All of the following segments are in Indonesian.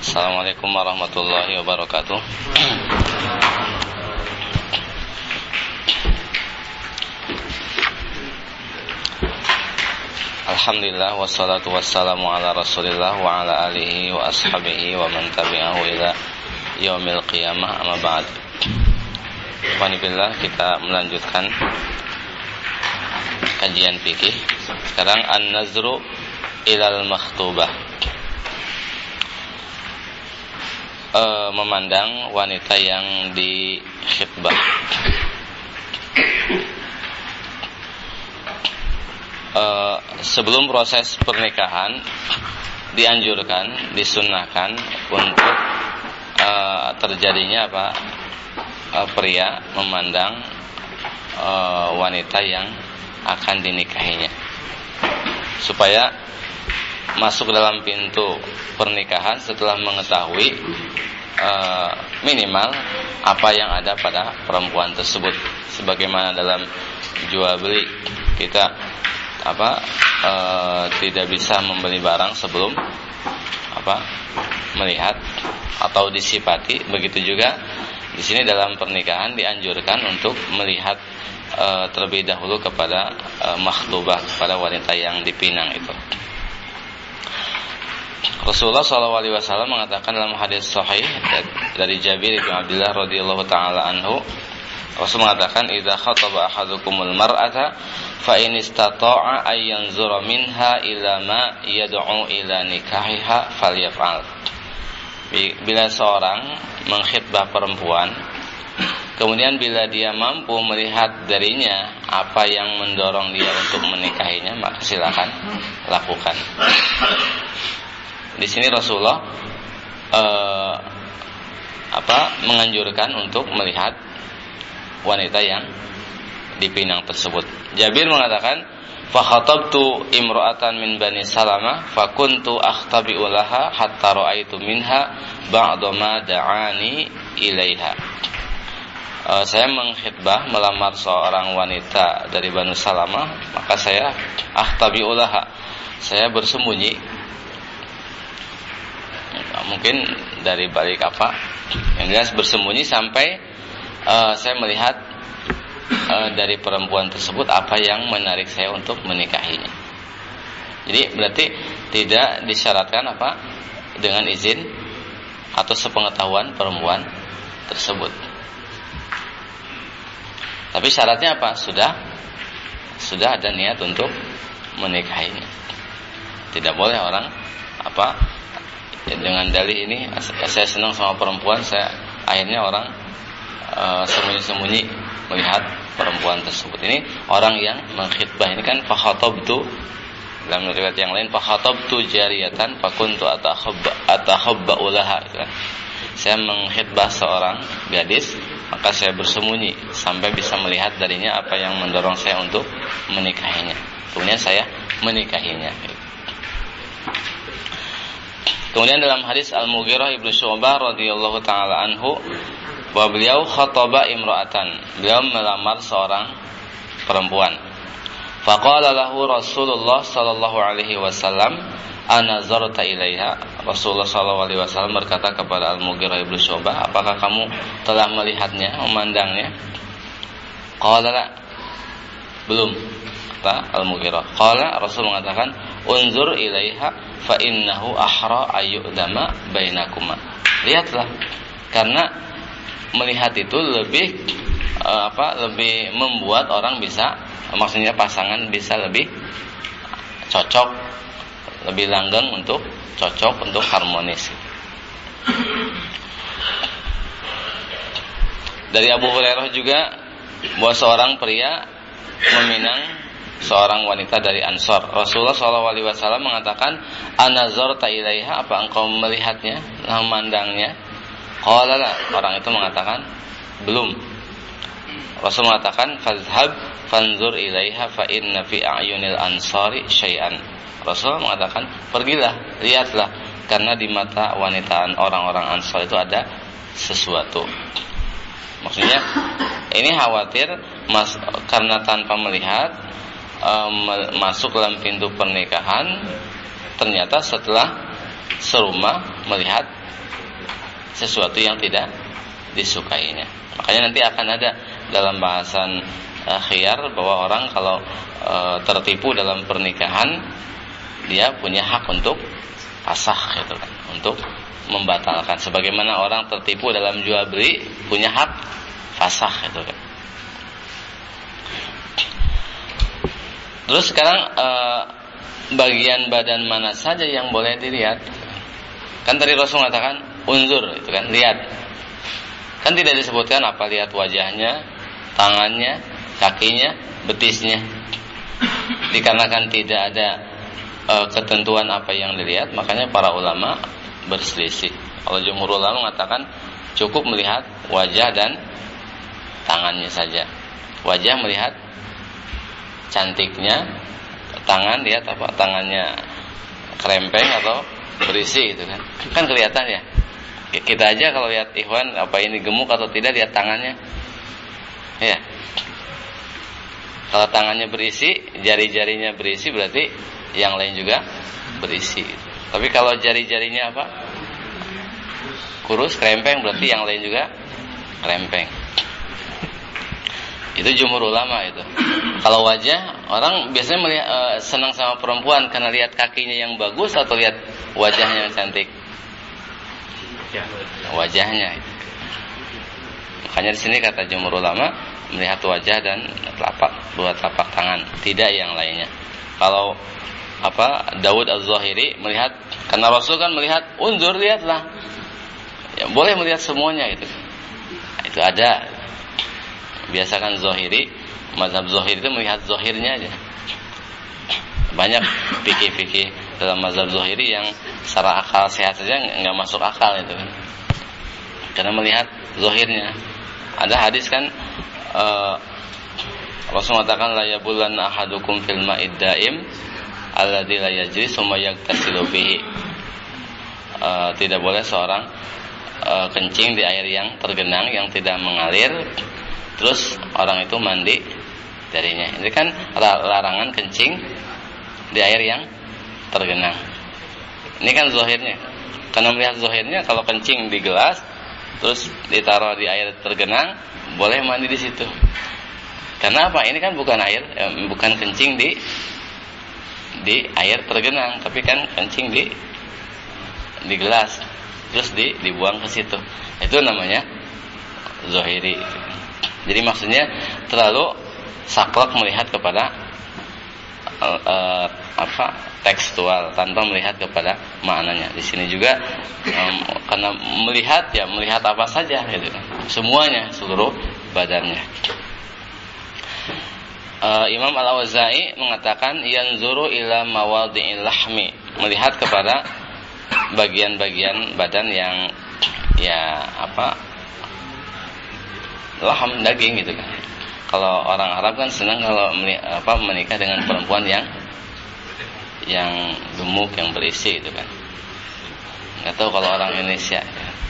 Assalamualaikum warahmatullahi wabarakatuh. Alhamdulillah wassalatu wassalamu ala Rasulillah wa ala alihi wa ashabihi wa man tabi'ahu ila yaumil qiyamah, amma ba'd. Alhamdulillah, kita melanjutkan kajian fikih. Sekarang an-nazru ilal makhtubah, memandang wanita yang dikhitbah. Sebelum proses pernikahan dianjurkan, disunnahkan untuk terjadinya pria memandang wanita yang akan dinikahinya, supaya masuk dalam pintu pernikahan setelah mengetahui minimal apa yang ada pada perempuan tersebut. Sebagaimana dalam jual beli, kita tidak bisa membeli barang sebelum melihat atau disifati. Begitu juga di sini dalam pernikahan dianjurkan untuk melihat terlebih dahulu kepada makhtubah, kepada wanita yang dipinang itu. Rasulullah SAW mengatakan dalam hadis sahih dari Jabir bin Abdullah radhiyallahu taala anhu, Rasul mengatakan, "Idza khataba ahadukumul mar'ata fa in istata'a ay yanzura minha ila ma yad'u ila nikahiha falyaf'al." Bila seorang mengkhitbah perempuan, kemudian bila dia mampu melihat darinya apa yang mendorong dia untuk menikahinya, maka silakan lakukan. Di sini Rasulullah menganjurkan untuk melihat wanita yang dipinang tersebut. Jabir mengatakan, fa khatabtu imra'atan min bani Salamah fa kuntu akhtabi'u laha hatta ra'aitu minha ba'da ma da'ani ilaiha. Saya mengkhitbah, melamar seorang wanita dari Banu Salamah, maka saya akhtabi'u laha, saya bersembunyi. Mungkin dari balik yang jelas bersembunyi sampai saya melihat dari perempuan tersebut apa yang menarik saya untuk menikahinya. Jadi berarti tidak disyaratkan dengan izin atau sepengetahuan perempuan tersebut. Tapi syaratnya apa? Sudah ada niat untuk menikahinya. Tidak boleh orang dengan dalih ini, saya senang sama perempuan, akhirnya orang sembunyi-sembunyi melihat perempuan tersebut. Ini orang yang mengkhitbah. Ini kan fakhatabtu, dalam riwayat yang lain fakhatabtu jariyatan fakuntu atakhabba'u laha, kan? Saya mengkhitbah seorang gadis, maka saya bersembunyi sampai bisa melihat darinya apa yang mendorong saya untuk menikahinya. Kemudian saya menikahinya. Kemudian dalam hadis Al-Mughirah ibnu Syu'bah radhiyallahu taala anhu, bahwa beliau khataba imra'atan, beliau melamar seorang perempuan. Faqala lahu Rasulullah sallallahu alaihi wasallam, anazarta ilaiha. Rasulullah sallallahu alaihi wasallam berkata kepada Al-Mughirah ibnu Syu'bah, apakah kamu telah melihatnya, memandangnya? Qala la, belum. Al-Mughirah. Qala, Rasul mengatakan, unzur ilaiha fa innahu ahra ayyudama bainakuma. Lihatlah, karena melihat itu lebih membuat orang bisa, maksudnya pasangan bisa lebih cocok, lebih langgeng untuk cocok, untuk harmonis. Dari Abu Hurairah juga bahwa seorang pria meminang seorang wanita dari Ansor. Rasulullah SAW mengatakan, anazarta ilaiha, apa engkau melihatnya, memandangnya? Qala la, orang itu mengatakan belum. Rasul mengatakan, fadhhab fanzur ilaiha fa inna fi a'yunil ansari syai'an. Rasul mengatakan, pergilah, lihatlah, karena di mata wanita orang-orang Ansar itu ada sesuatu. Maksudnya ini khawatir karena tanpa melihat masuk dalam pintu pernikahan, ternyata setelah serumah melihat sesuatu yang tidak disukainya. Makanya nanti akan ada dalam bahasan khiyar bahwa orang kalau tertipu dalam pernikahan, dia punya hak untuk fasakh gitu kan, untuk membatalkan. Sebagaimana orang tertipu dalam jual beli punya hak fasakh gitu kan. Terus sekarang bagian badan mana saja yang boleh dilihat? Kan tadi Rasul mengatakan unzur, itu kan, lihat. Kan tidak disebutkan apa, lihat wajahnya, tangannya, kakinya, betisnya. Dikarenakan tidak ada ketentuan apa yang dilihat, makanya para ulama berselisih. Kalau jumhur ulama mengatakan cukup melihat wajah dan tangannya saja. Wajah melihat cantiknya, tangan lihat apa, tangannya krempeng atau berisi itu kan. Kan kelihatan ya. Kita aja kalau lihat ikhwan apa ini gemuk atau tidak, lihat tangannya. Ya. Kalau tangannya berisi, jari-jarinya berisi, berarti yang lain juga berisi. Tapi kalau jari-jarinya apa? Kurus, krempeng, berarti yang lain juga krempeng. Itu jumhur ulama itu. Kalau wajah, orang biasanya melihat, senang sama perempuan karena lihat kakinya yang bagus atau lihat wajahnya yang cantik? Wajahnya. Makanya di sini kata jumhur ulama melihat wajah dan dua telapak tangan, tidak yang lainnya. Kalau Daud Az-Zahiri melihat, karena Rasul kan melihat, unzur, lihatlah. Ya, boleh melihat semuanya itu. Nah, itu ada. Biasakan Zahiri, mazhab Zahiri itu melihat zahirnya aja. Banyak fikih-fikih dalam mazhab Zahiri yang secara akal sehat saja nggak masuk akal itu kan. Karena melihat zahirnya. Ada hadis kan, Rasul mengatakan la yabulanna ahadukum fil ma'id daim alladzi la yajri summa yaghtasilu bihi. Tidak boleh seorang kencing di air yang tergenang yang tidak mengalir, terus orang itu mandi darinya. Ini kan larangan kencing di air yang tergenang. Ini kan zahirnya. Karena melihat zahirnya, kalau kencing di gelas terus ditaruh di air tergenang, boleh mandi di situ. Karena apa? Ini kan bukan air, bukan kencing di air tergenang, tapi kan kencing di gelas, terus dibuang ke situ. Itu namanya zahiri. Jadi maksudnya terlalu saklek melihat kepada tekstual tanpa melihat kepada maknanya. Di sini juga karena melihat apa saja gitu. Semuanya, seluruh badannya. Imam Al-Auza'i mengatakan yanzuru ila mawadhi'il lahmi, melihat kepada bagian-bagian badan yang laham, daging gitu kan. Kalau orang Arab kan senang kalau menikah dengan perempuan yang gemuk, yang berisi gitu kan. Nggak tahu kalau orang Indonesia.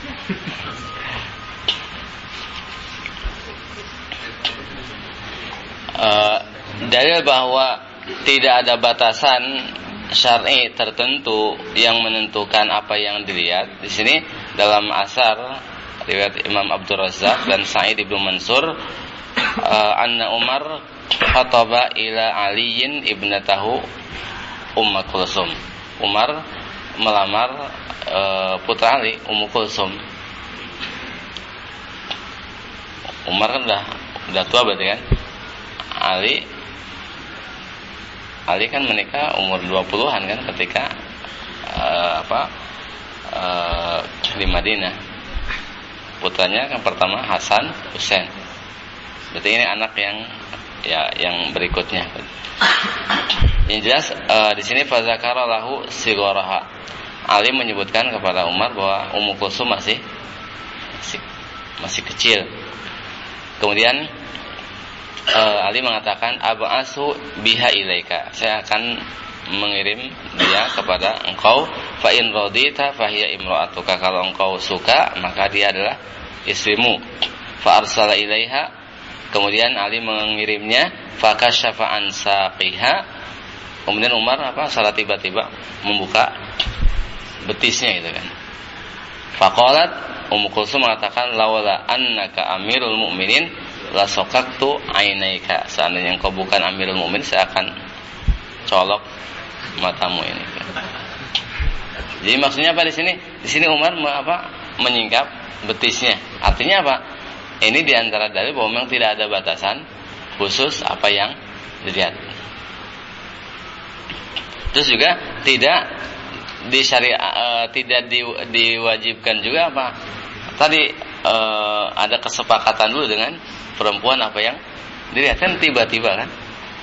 Dalil bahwa tidak ada batasan syar'i tertentu yang menentukan apa yang dilihat. Di sini dalam asar riwayat Imam Abdul Razzaq dan Sa'id ibnu Mansur, anna Umar khataba ila Aliyin ibnatahu Ummu Kulsum. Umar melamar putra Ali, Ummu Kulsum. Umar kan udah tua berarti kan. Ali kan menikah umur 20-an kan ketika di Madinah. Putranya kan pertama Hasan, Husain. Berarti ini anak yang berikutnya. Yang jelas di sini fazakara lahu sigaraha. Ali menyebutkan kepada Umar bahwa Ummu Kulsum masih kecil. Kemudian Ali mengatakan ab'asu biha ilaika, saya akan mengirim dia kepada engkau, fa in radita fahiya imra'atuka, kalau engkau suka maka dia adalah istrimu. Fa arsala ilaiha, kemudian Ali mengirimnya, fa kasyafa an saqiha, kemudian Umar salah tiba-tiba membuka betisnya gitu kan. Faqalat Ummu Kulsum mengatakan, laula annaka amirul mu'minin la saqaqtu ainaika. Seandainya engkau bukan amirul mu'minin, saya akan colok matamu ini. Jadi maksudnya apa di sini? Di sini Umar menyingkap betisnya. Artinya apa? Ini diantara dalil bahwa memang tidak ada batasan khusus apa yang dilihat. Terus juga tidak diwajibkan juga apa? Tadi ada kesepakatan dulu dengan perempuan apa yang dilihat, kan tiba-tiba kan?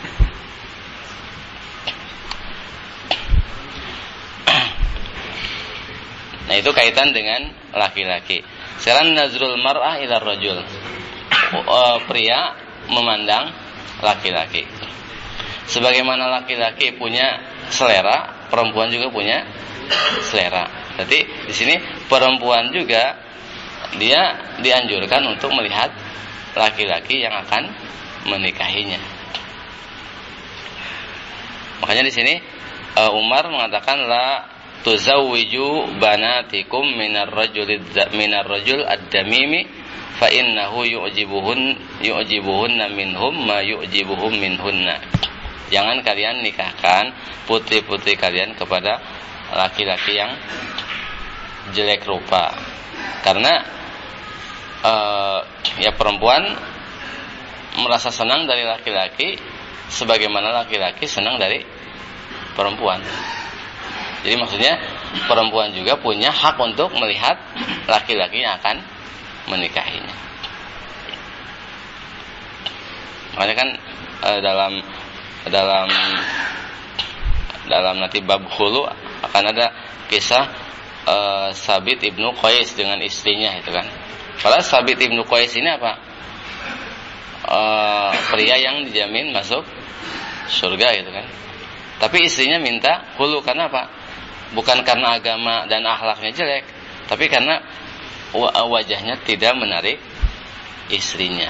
Nah, itu kaitan dengan laki-laki. Sekarang nazrul mar'ah ila rajul. Pria memandang laki-laki. Sebagaimana laki-laki punya selera, perempuan juga punya selera. Jadi di sini perempuan juga dia dianjurkan untuk melihat laki-laki yang akan menikahinya. Makanya di sini Umar mengatakan la tuzawwiju banatikum minar rajul ad-damimi fa innahu yu'jibuhunna minhum ma yu'jibuhum minhunna. Jangan kalian nikahkan putri-putri kalian kepada laki-laki yang jelek rupa. Karena ya perempuan merasa senang dari laki-laki sebagaimana laki-laki senang dari perempuan. Jadi maksudnya perempuan juga punya hak untuk melihat laki-laki yang akan menikahinya. Makanya kan dalam nanti bab khulu akan ada kisah Sabit ibnu Qais dengan istrinya itu kan. Padahal Sabit ibnu Qais ini apa? Pria yang dijamin masuk surga gitu kan. Tapi istrinya minta khulu karena apa? Bukan karena agama dan akhlaknya jelek, tapi karena wajahnya tidak menarik istrinya.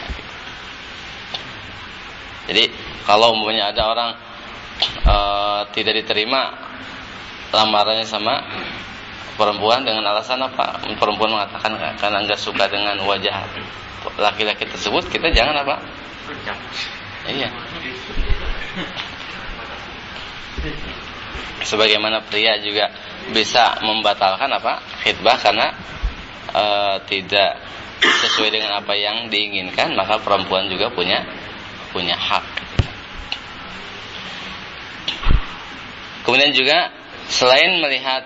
Jadi kalau umpamanya ada orang tidak diterima lamarannya sama perempuan dengan alasan apa? Perempuan mengatakan karena enggak suka dengan wajah laki-laki tersebut, kita jangan apa? Iya. Sebagaimana pria juga bisa membatalkan apa? Khitbah karena tidak sesuai dengan apa yang diinginkan, maka perempuan juga punya hak. Kemudian juga selain melihat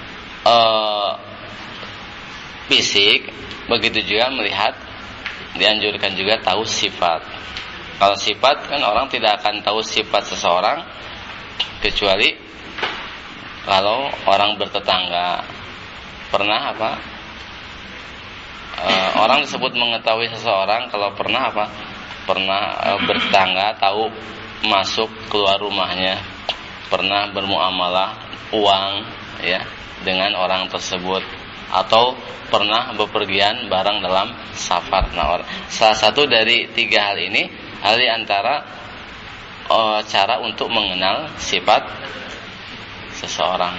fisik, begitu juga melihat dianjurkan juga tahu sifat. Kalau sifat kan orang tidak akan tahu sifat seseorang kecuali kalau orang bertetangga. Pernah apa? Orang disebut mengetahui seseorang kalau pernah apa? Pernah bertetangga, tahu masuk keluar rumahnya, pernah bermuamalah uang ya dengan orang tersebut, atau pernah bepergian bareng dalam safar. Nah, salah satu dari tiga hal ini hal di antara cara untuk mengenal sifat seseorang.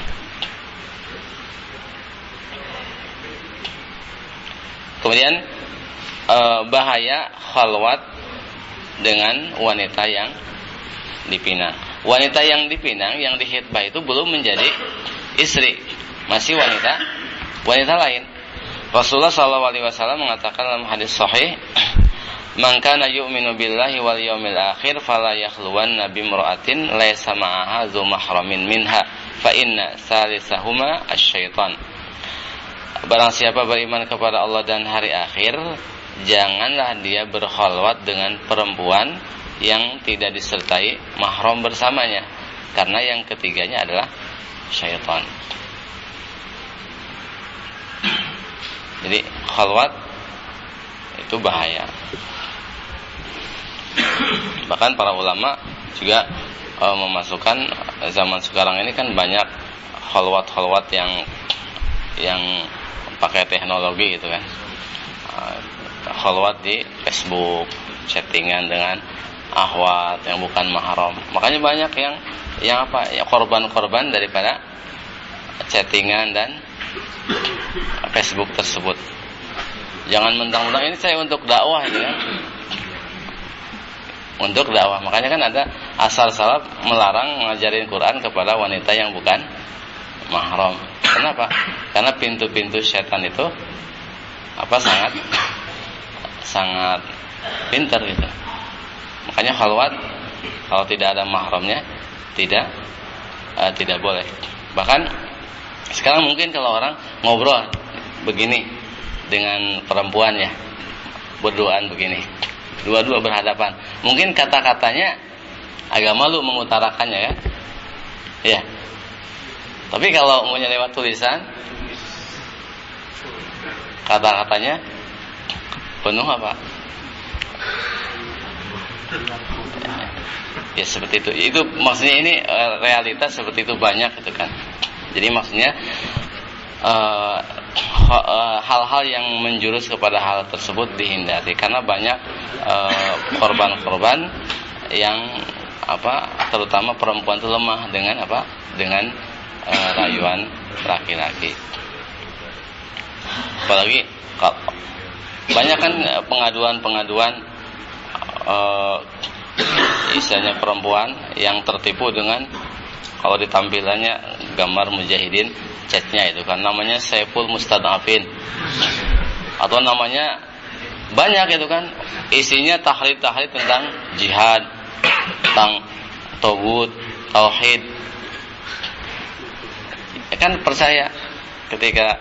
Kemudian bahaya khalwat dengan wanita yang dipinang. Wanita yang dipinang, yang dihitbah itu belum menjadi istri, masih wanita lain. Rasulullah SAW mengatakan dalam hadis sahih, "Man kana yu'minu billahi wal yawmil akhir fala yakhluwanna bimra'atin laysa ma'aha dzu mahramin minha fa inna salisahuma asy-syaitan." Barang siapa beriman kepada Allah dan hari akhir, janganlah dia berkhalwat dengan perempuan yang tidak disertai mahram bersamanya, karena yang ketiganya adalah syaitan. Jadi khalwat itu bahaya. Bahkan para ulama juga memasukkan zaman sekarang ini kan banyak khalwat yang pakai teknologi gitu kan. Khalwat di Facebook, chattingan dengan akhwat yang bukan mahram. Makanya banyak yang korban-korban daripada chattingan dan Facebook tersebut. Jangan mentang-mentang ini saya untuk dakwah gitu ya. Untuk dakwah. Makanya kan ada asar salaf melarang mengajarin Quran kepada wanita yang bukan mahram. Kenapa? Karena pintu-pintu setan itu sangat pintar gitu. Makanya khalwat kalau tidak ada mahramnya tidak boleh. Bahkan sekarang mungkin kalau orang ngobrol begini dengan perempuannya, berduaan begini, dua-dua berhadapan, mungkin kata-katanya agak malu mengutarakannya ya. Ya. Tapi kalau mau lewat tulisan, kata-katanya penuh apa? Ya seperti itu. Itu maksudnya ini realitas seperti itu banyak gitu kan. Jadi maksudnya hal-hal yang menjurus kepada hal tersebut dihindari karena banyak korban-korban yang terutama perempuan itu lemah dengan rayuan laki-laki. Apalagi banyak kan pengaduan istilahnya perempuan yang tertipu dengan kalau di tampilannya gambar mujahidin, chatnya itu kan namanya Saiful Mustadafin atau namanya banyak itu kan isinya tahlid tentang jihad, tentang tauhid, kan percaya ketika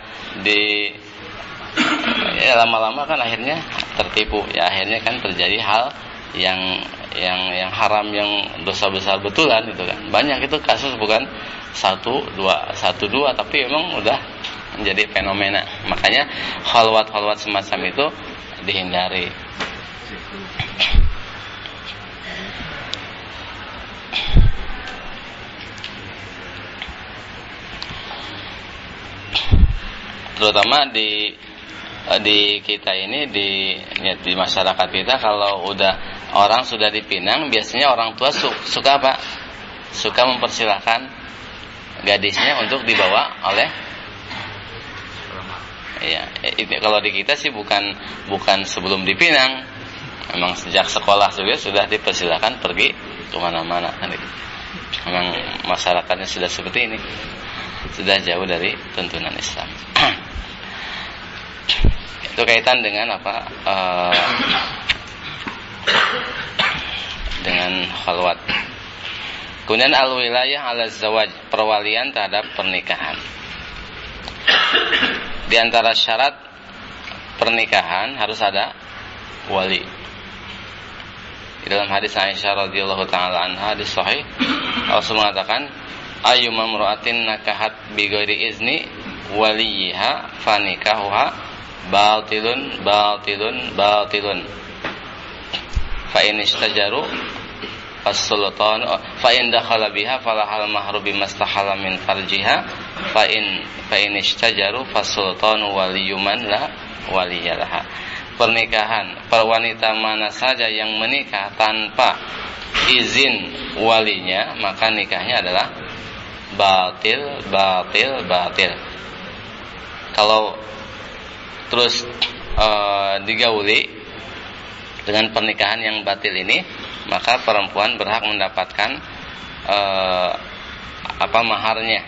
lama-lama kan akhirnya tertipu ya, akhirnya kan terjadi hal yang haram, yang dosa besar betulan itu kan. Banyak itu kasus, bukan satu dua tapi memang udah menjadi fenomena. Makanya khalwat semacam itu dihindari. Terutama di kita ini, di masyarakat kita, kalau udah orang sudah dipinang, biasanya orang tua suka apa? Suka mempersilahkan gadisnya untuk dibawa oleh ya, kalau di kita sih bukan sebelum dipinang, memang sejak sekolah juga sudah dipersilahkan pergi kemana-mana kan. Memang masyarakatnya sudah seperti ini, sudah jauh dari tuntunan Islam. Itu kaitan dengan dengan khalwat. Kemudian al-wilayah ala zawaj, perwalian terhadap pernikahan. Di antara syarat pernikahan harus ada wali. Di dalam hadis Aisyah radhiyallahu taala anha, hadis sahih, Rasul mengatakan, ayyuma imra'atin nakahat bi ghairi izni waliha fanikahuha batilun fa in istajaru as-sultan fa in dakhala biha falahal mahru bimastahala min farjiha fa in istajaru fas-sultanu waliyuman la waliyalaha. Pernikahan wanita mana saja yang menikah tanpa izin walinya, maka nikahnya adalah batil. Kalau terus digauli dengan pernikahan yang batil ini, maka perempuan berhak mendapatkan maharnya.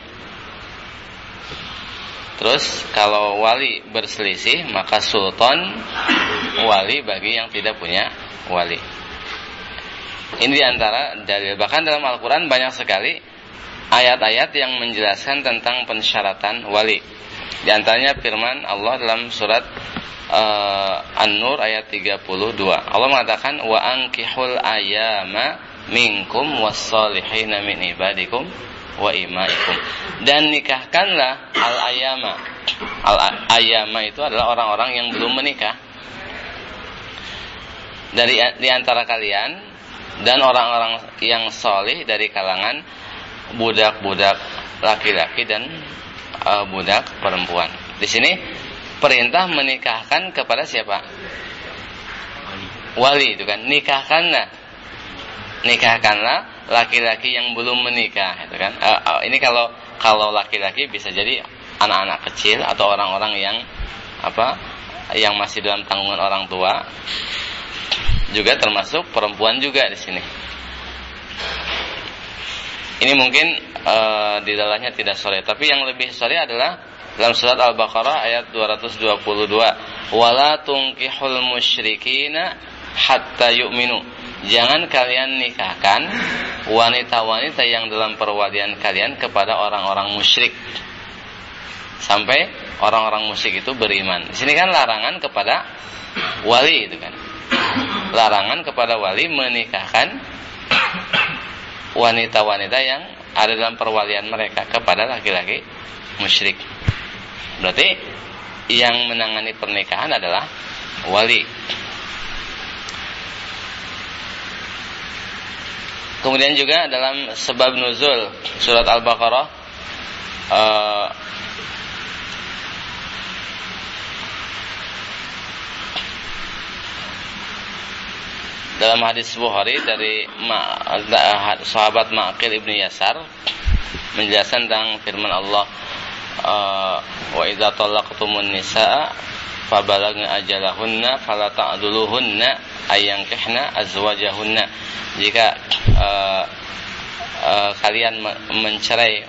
Terus kalau wali berselisih, maka sultan wali bagi yang tidak punya wali. Ini diantara dalil. Bahkan dalam Al-Quran banyak sekali ayat-ayat yang menjelaskan tentang pensyaratan wali. Di antaranya firman Allah dalam surat An-Nur ayat 32. Allah mengatakan, wa ankihul ayama minkum was-salihina min ibadikum wa imaikum. Dan nikahkanlah al-ayama. Al-ayama itu adalah orang-orang yang belum menikah di antara kalian, dan orang-orang yang salih dari kalangan budak-budak laki-laki dan budak perempuan. Di sini perintah menikahkan kepada siapa? Wali itu kan. Nikahkanlah laki-laki yang belum menikah, itu kan. Ini kalau laki-laki bisa jadi anak-anak kecil atau orang-orang yang yang masih dalam tanggungan orang tua, juga termasuk perempuan juga di sini. Ini mungkin di dalamnya tidak sharih, tapi yang lebih sharih adalah dalam surat Al-Baqarah ayat 222, wala tunkihul musyrikina hatta yu'minu. Jangan kalian nikahkan wanita-wanita yang dalam perwalian kalian kepada orang-orang musyrik sampai orang-orang musyrik itu beriman. Di sini kan larangan kepada wali itu kan. Larangan kepada wali menikahkan wanita-wanita yang ada dalam perwalian mereka kepada laki-laki musyrik. Berarti yang menangani pernikahan adalah wali. Kemudian juga dalam sebab nuzul surat Al-Baqarah dalam hadis Bukhari dari sahabat Ma'qil ibnu Yasar menjelaskan tentang firman Allah, wa idza talaqtumun nisaa fabalagna ajalahunna fala ta'duluhunna ayankihna azwajahunna. Jika kalian mencerai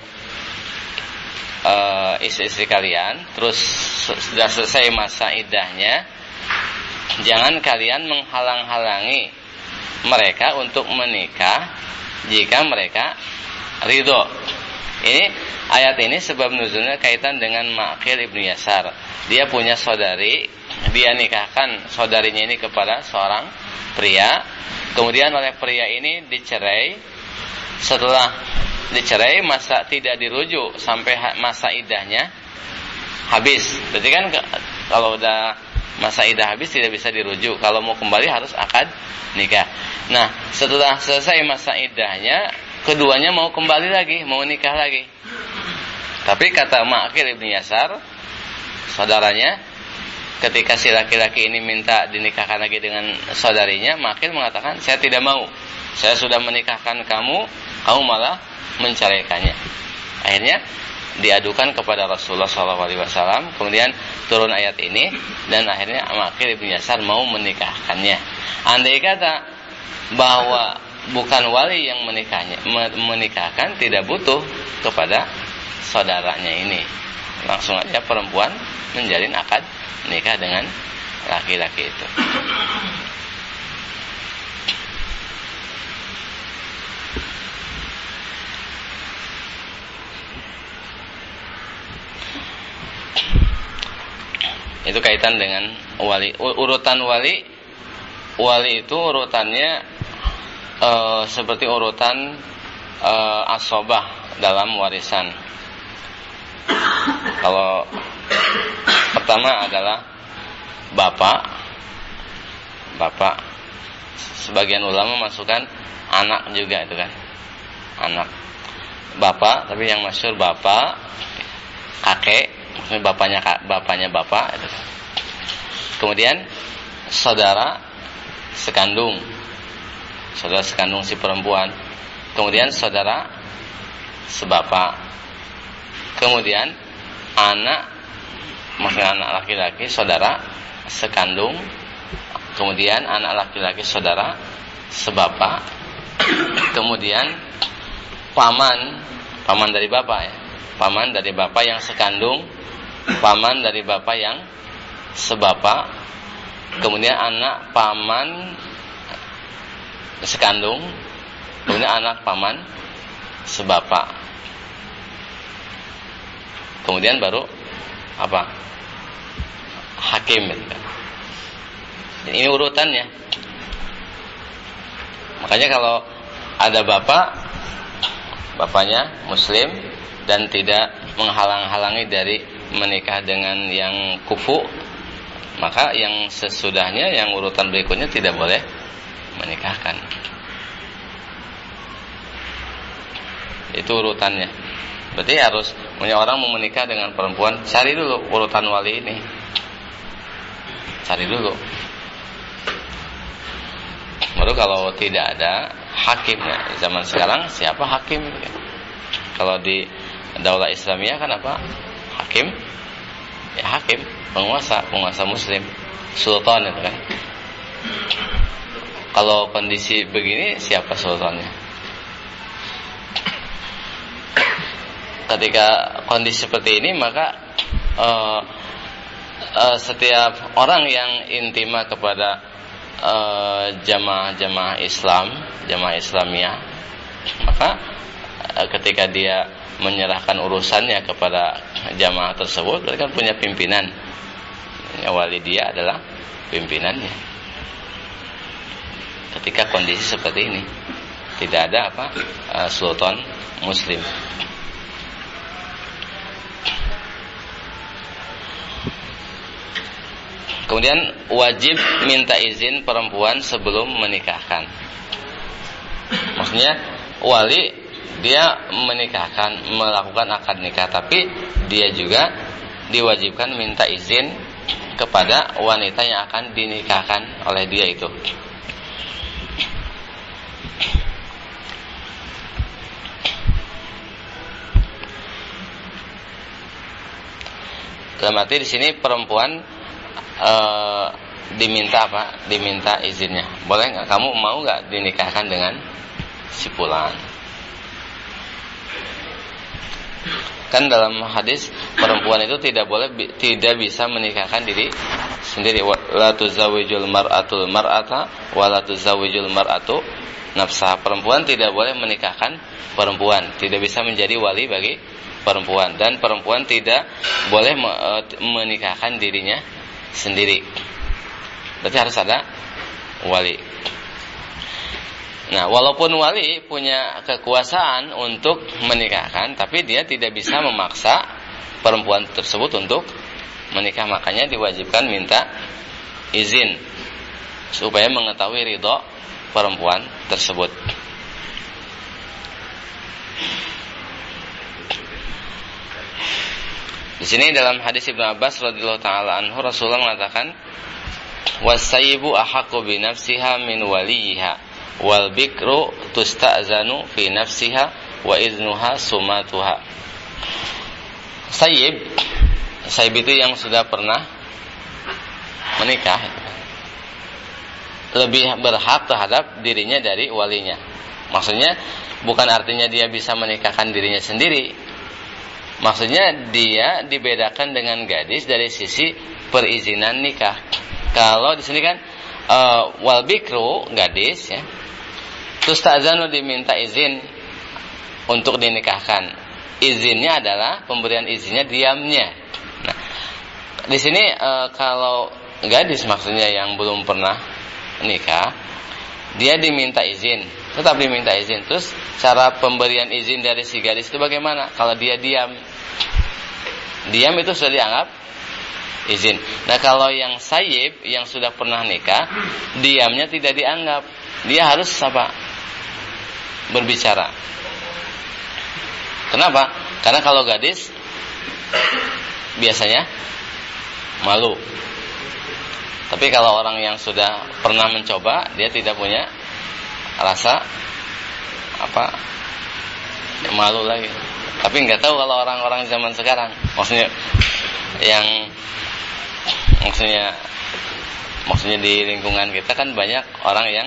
istri-istri kalian terus sudah selesai masa iddahnya, jangan kalian menghalang-halangi mereka untuk menikah jika mereka ridho. Ini ayat ini sebab nuzulnya kaitan dengan Ma'qil ibnu Yasar. Dia punya saudari, dia nikahkan saudarinya ini kepada seorang pria. Kemudian oleh pria ini dicerai. Setelah dicerai masa tidak dirujuk sampai masa iddahnya habis. Berarti kan kalau udah masa iddah habis tidak bisa dirujuk. Kalau mau kembali harus akad nikah. Nah, setelah selesai masa iddahnya, keduanya mau kembali lagi, mau nikah lagi. Tapi kata Ma'qil ibnu Yasar, saudaranya, ketika si laki-laki ini minta dinikahkan lagi dengan saudarinya, Ma'qil mengatakan, saya tidak mau. Saya sudah menikahkan kamu, kamu malah menceraikannya. Akhirnya diadukan kepada Rasulullah SAW, kemudian turun ayat ini, dan akhirnya Ma'qil ibnu Yasar mau menikahkannya. Andai kata bahwa bukan wali yang menikahkan, tidak butuh kepada saudaranya ini, langsung aja perempuan menjalin akad nikah dengan laki-laki itu. Itu kaitan dengan wali. Urutan wali itu urutannya seperti urutan asobah dalam warisan. Kalau pertama adalah bapak. Sebagian ulama masukkan anak juga itu kan. Anak. Bapak, tapi yang masyhur bapak, kakek, maksudnya bapaknya bapak itu. Kemudian saudara sekandung si perempuan. Kemudian saudara sebapak. Kemudian anak, maksudnya anak laki-laki saudara sekandung. Kemudian anak laki-laki saudara sebapak. Kemudian paman dari bapak ya. Paman dari bapak yang sekandung, paman dari bapak yang sebapak, kemudian anak paman sekandung, kemudian anak paman sebapak. Kemudian baru apa? Hakim gitu kan. Ini urutannya. Makanya kalau ada bapaknya muslim dan tidak menghalang-halangi dari menikah dengan yang kufu, maka yang sesudahnya, yang urutan berikutnya tidak boleh menikahkan. Itu urutannya. Berarti harus punya orang mau menikah dengan perempuan, cari dulu urutan wali ini. Cari dulu. Baru kalau tidak ada hakimnya. Zaman sekarang siapa hakim? Kalau di Daulah Islamiyah kan apa? hakim, ya hakim, penguasa muslim, sultan itu kan. Kalau kondisi begini, siapa sultannya? Ketika kondisi seperti ini, maka setiap orang yang intima kepada jamaah Islam, jamaah Islamiyah, maka ketika dia menyerahkan urusannya kepada jamaah tersebut, mereka kan punya pimpinan. Wali dia adalah pimpinannya. Ketika kondisi seperti ini, tidak ada sultan muslim. Kemudian wajib minta izin perempuan sebelum menikahkan. Maksudnya wali dia menikahkan, melakukan akad nikah, tapi dia juga diwajibkan minta izin kepada wanita yang akan dinikahkan oleh dia itu. Dalam arti di sini perempuan diminta apa? Diminta izinnya. Boleh nggak? Kamu mau nggak dinikahkan dengan si fulan? Kan dalam hadis perempuan itu tidak bisa menikahkan diri sendiri. La tuzawijul mar'atul mar'ata wa la tuzawijul mar'atu nafsah. Perempuan tidak boleh menikahkan perempuan, tidak bisa menjadi wali bagi perempuan, dan perempuan tidak boleh menikahkan dirinya sendiri. Berarti harus ada wali. Nah, walaupun wali punya kekuasaan untuk menikahkan, tapi dia tidak bisa memaksa perempuan tersebut untuk menikah. Makanya diwajibkan minta izin supaya mengetahui ridho perempuan tersebut. Di sini dalam hadis Ibnu Abbas radhiyallahu taala anhu, Rasulullah mengatakan, "Was-sayyibu ahaqqu bi nafsiha min waliha, wal bikru tusta'zanu fi nafsiha wa iznuha sumatuha." Sayyib itu yang sudah pernah menikah, lebih berhak terhadap dirinya dari walinya. Maksudnya bukan artinya dia bisa menikahkan dirinya sendiri. Maksudnya dia dibedakan dengan gadis dari sisi perizinan nikah. Kalau di sini kan wal bikru, gadis ya, terus ta'zanu, diminta izin untuk dinikahkan. Izinnya adalah, pemberian izinnya diamnya. Nah, di sini kalau gadis maksudnya yang belum pernah nikah, dia diminta izin, tetap diminta izin. Terus cara pemberian izin dari si gadis itu bagaimana? Kalau dia diam itu sudah dianggap izin. Nah, kalau yang sayyib, yang sudah pernah nikah, diamnya tidak dianggap. Dia harus berbicara. Kenapa? Karena kalau gadis biasanya malu. Tapi kalau orang yang sudah pernah mencoba, dia tidak punya rasa malu lagi. Tapi nggak tahu kalau orang-orang zaman sekarang, maksudnya di lingkungan kita kan banyak orang yang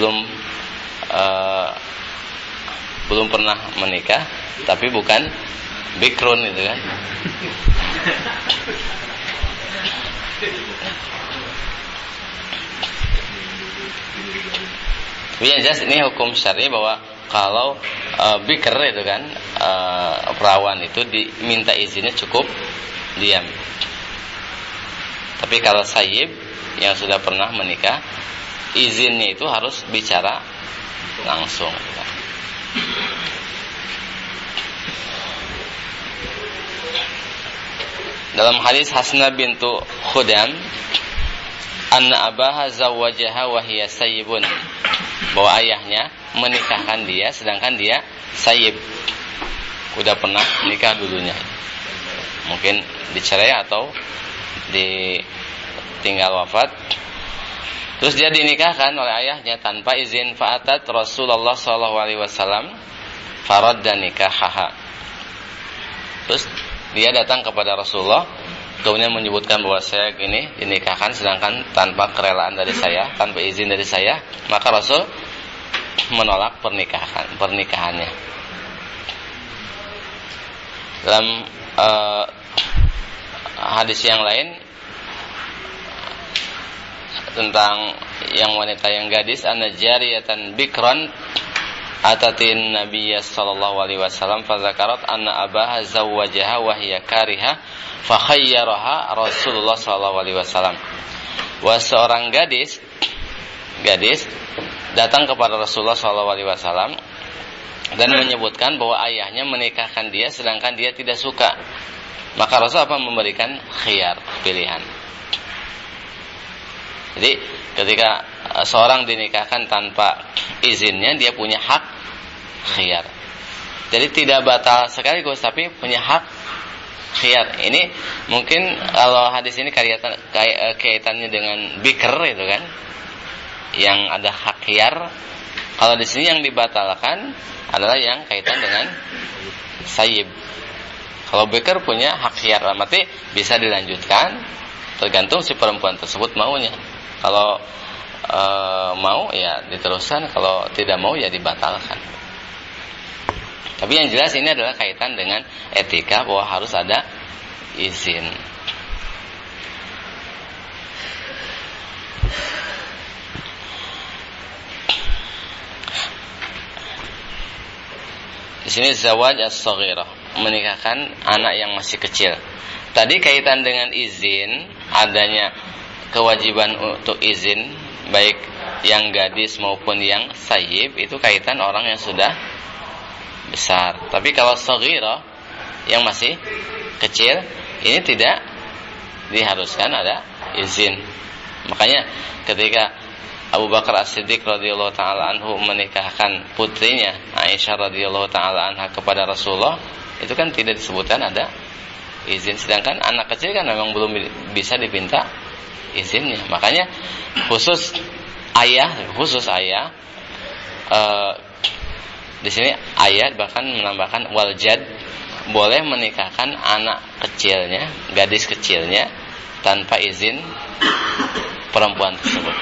belum pernah menikah, tapi bukan bikrun itu kan. Tapi yang jelas ini hukum syar'i bahwa kalau bikr itu kan, perawan itu diminta izinnya cukup diam. Tapi kalau sayyib yang sudah pernah menikah, izinnya itu harus bicara langsung. Dalam hadis Hasnah bintu Khudam, anna abaha zawwajaha wa hiya sayyibun, bahwa ayahnya menikahkan dia sedangkan dia sayyib, udah pernah nikah dulunya, mungkin dicerai atau ditinggal wafat. Terus dia dinikahkan oleh ayahnya tanpa izin. Fa'atat Rasulullah sallallahu alaihi wasallam faradda nikahaha. Terus dia datang kepada Rasulullah kemudian menyebutkan bahwa saya ini dinikahkan sedangkan tanpa kerelaan dari saya, tanpa izin dari saya, maka Rasul menolak pernikahannya. Dalam hadis yang lain tentang yang wanita yang gadis, anna jariyatan bikran atatin nabiyya sallallahu alaihi wasallam fa zakarat anna abaha zawwajaha wa hiya kariha fa khayyaraha Rasulullah sallallahu alaihi wasallam. Wa seorang gadis datang kepada Rasulullah sallallahu alaihi wasallam dan menyebutkan bahwa ayahnya menikahkan dia sedangkan dia tidak suka. Maka Rasul memberikan khiyar, pilihan. Jadi ketika seorang dinikahkan tanpa izinnya, dia punya hak khiyar. Jadi tidak batal sekaligus, tapi punya hak khiyar. Ini mungkin kalau hadis ini kaitannya dengan bikr itu kan, yang ada hak khiyar. Kalau di sini yang dibatalkan adalah yang kaitan dengan sayyib. Kalau bikr punya hak khiyar, berarti bisa dilanjutkan tergantung si perempuan tersebut maunya. Kalau mau ya diteruskan, kalau tidak mau ya dibatalkan. Tapi yang jelas ini adalah kaitan dengan etika bahwa harus ada izin. Di sini zawaj as-shaghirah, menikahkan anak yang masih kecil. Tadi kaitan dengan izin, adanya kewajiban untuk izin baik yang gadis maupun yang sayyib, itu kaitan orang yang sudah besar. Tapi kalau shaghirah yang masih kecil, ini tidak diharuskan ada izin. Makanya ketika Abu Bakar As-Siddiq radhiyallahu taala anhu menikahkan putrinya Aisyah radhiyallahu taala anha kepada Rasulullah, itu kan tidak disebutkan ada izin. Sedangkan anak kecil kan memang belum bisa dipinta izinnya. Makanya khusus ayah di sini ayat bahkan menambahkan waljad, boleh menikahkan anak kecilnya, gadis kecilnya tanpa izin perempuan tersebut.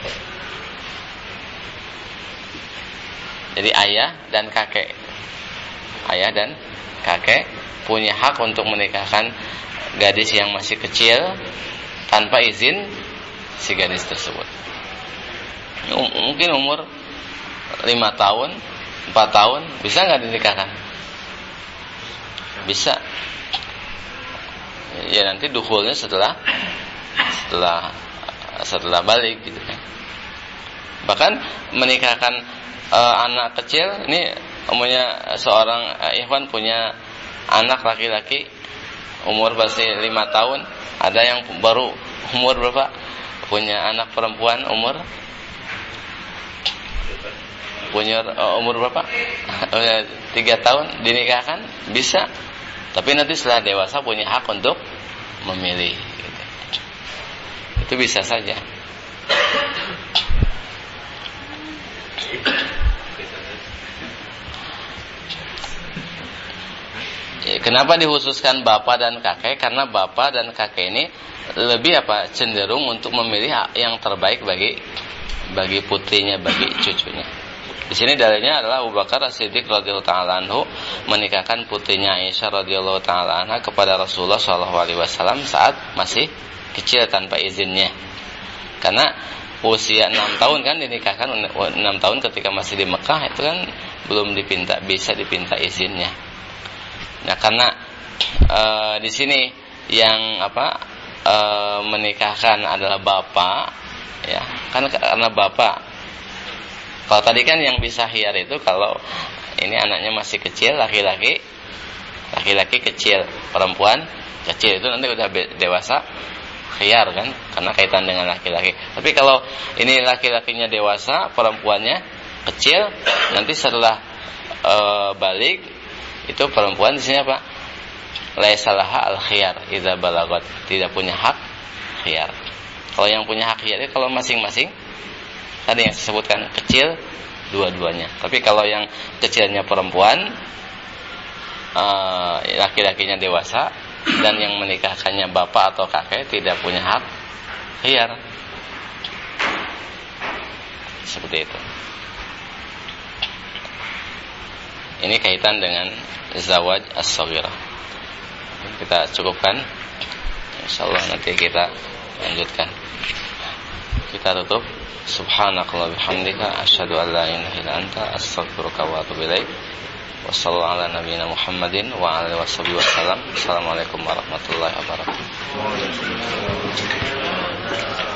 Jadi ayah dan kakek punya hak untuk menikahkan gadis yang masih kecil tanpa izin si gadis tersebut. Mungkin umur 5 tahun, 4 tahun, bisa nggak dinikahkan? Bisa. Ya nanti dukhulnya setelah balik gitu kan. Bahkan menikahkan anak kecil, ini umurnya seorang ikhwan punya anak laki-laki umur masih 5 tahun, ada yang baru umur berapa? Punya anak perempuan umur berapa? 3 tahun dinikahkan bisa. Tapi nanti setelah dewasa punya hak untuk memilih gitu. Itu bisa saja. Kenapa dikhususkan bapak dan kakek? Karena bapak dan kakek ini lebih cenderung untuk memilih yang terbaik bagi putrinya, bagi cucunya. Di sini dalilnya adalah Abu Bakar As-Siddiq radhiyallahu taala anhu menikahkan putrinya Aisyah radhiyallahu taala anha kepada Rasulullah sallallahu alaihi wasallam saat masih kecil tanpa izinnya. Karena usia 6 tahun kan dinikahkan, 6 tahun ketika masih di Mekah itu kan belum bisa dipinta izinnya. Nah, karena di sini yang menikahkan adalah bapak, ya, kan karena bapak. Kalau tadi kan yang bisa khiyar itu kalau ini anaknya masih kecil, laki-laki kecil, perempuan kecil, itu nanti udah dewasa khiyar kan, karena kaitan dengan laki-laki. Tapi kalau ini laki-lakinya dewasa, perempuannya kecil, nanti setelah balik itu perempuan di sini apa? Laisa laha al-khiyar idza balagat, tidak punya hak khiyar. Kalau yang punya hak khiyar itu kalau masing-masing tadi yang disebutkan kecil dua-duanya. Tapi kalau yang kecilnya perempuan laki-lakinya dewasa dan yang menikahkannya bapak atau kakek tidak punya hak khiyar. Seperti itu. Ini kaitan dengan zawaj as-shaghirah. Kita cukupkan. Insyaallah nanti kita lanjutkan. Kita tutup. Subhanakallah bihamdika asyhadu an la ilaha illa anta astaghfiruka wa atubu ilaik. Wassallallahu ala nabiyyina Muhammadin wa alihi wasallam. Assalamualaikum warahmatullahi wabarakatuh.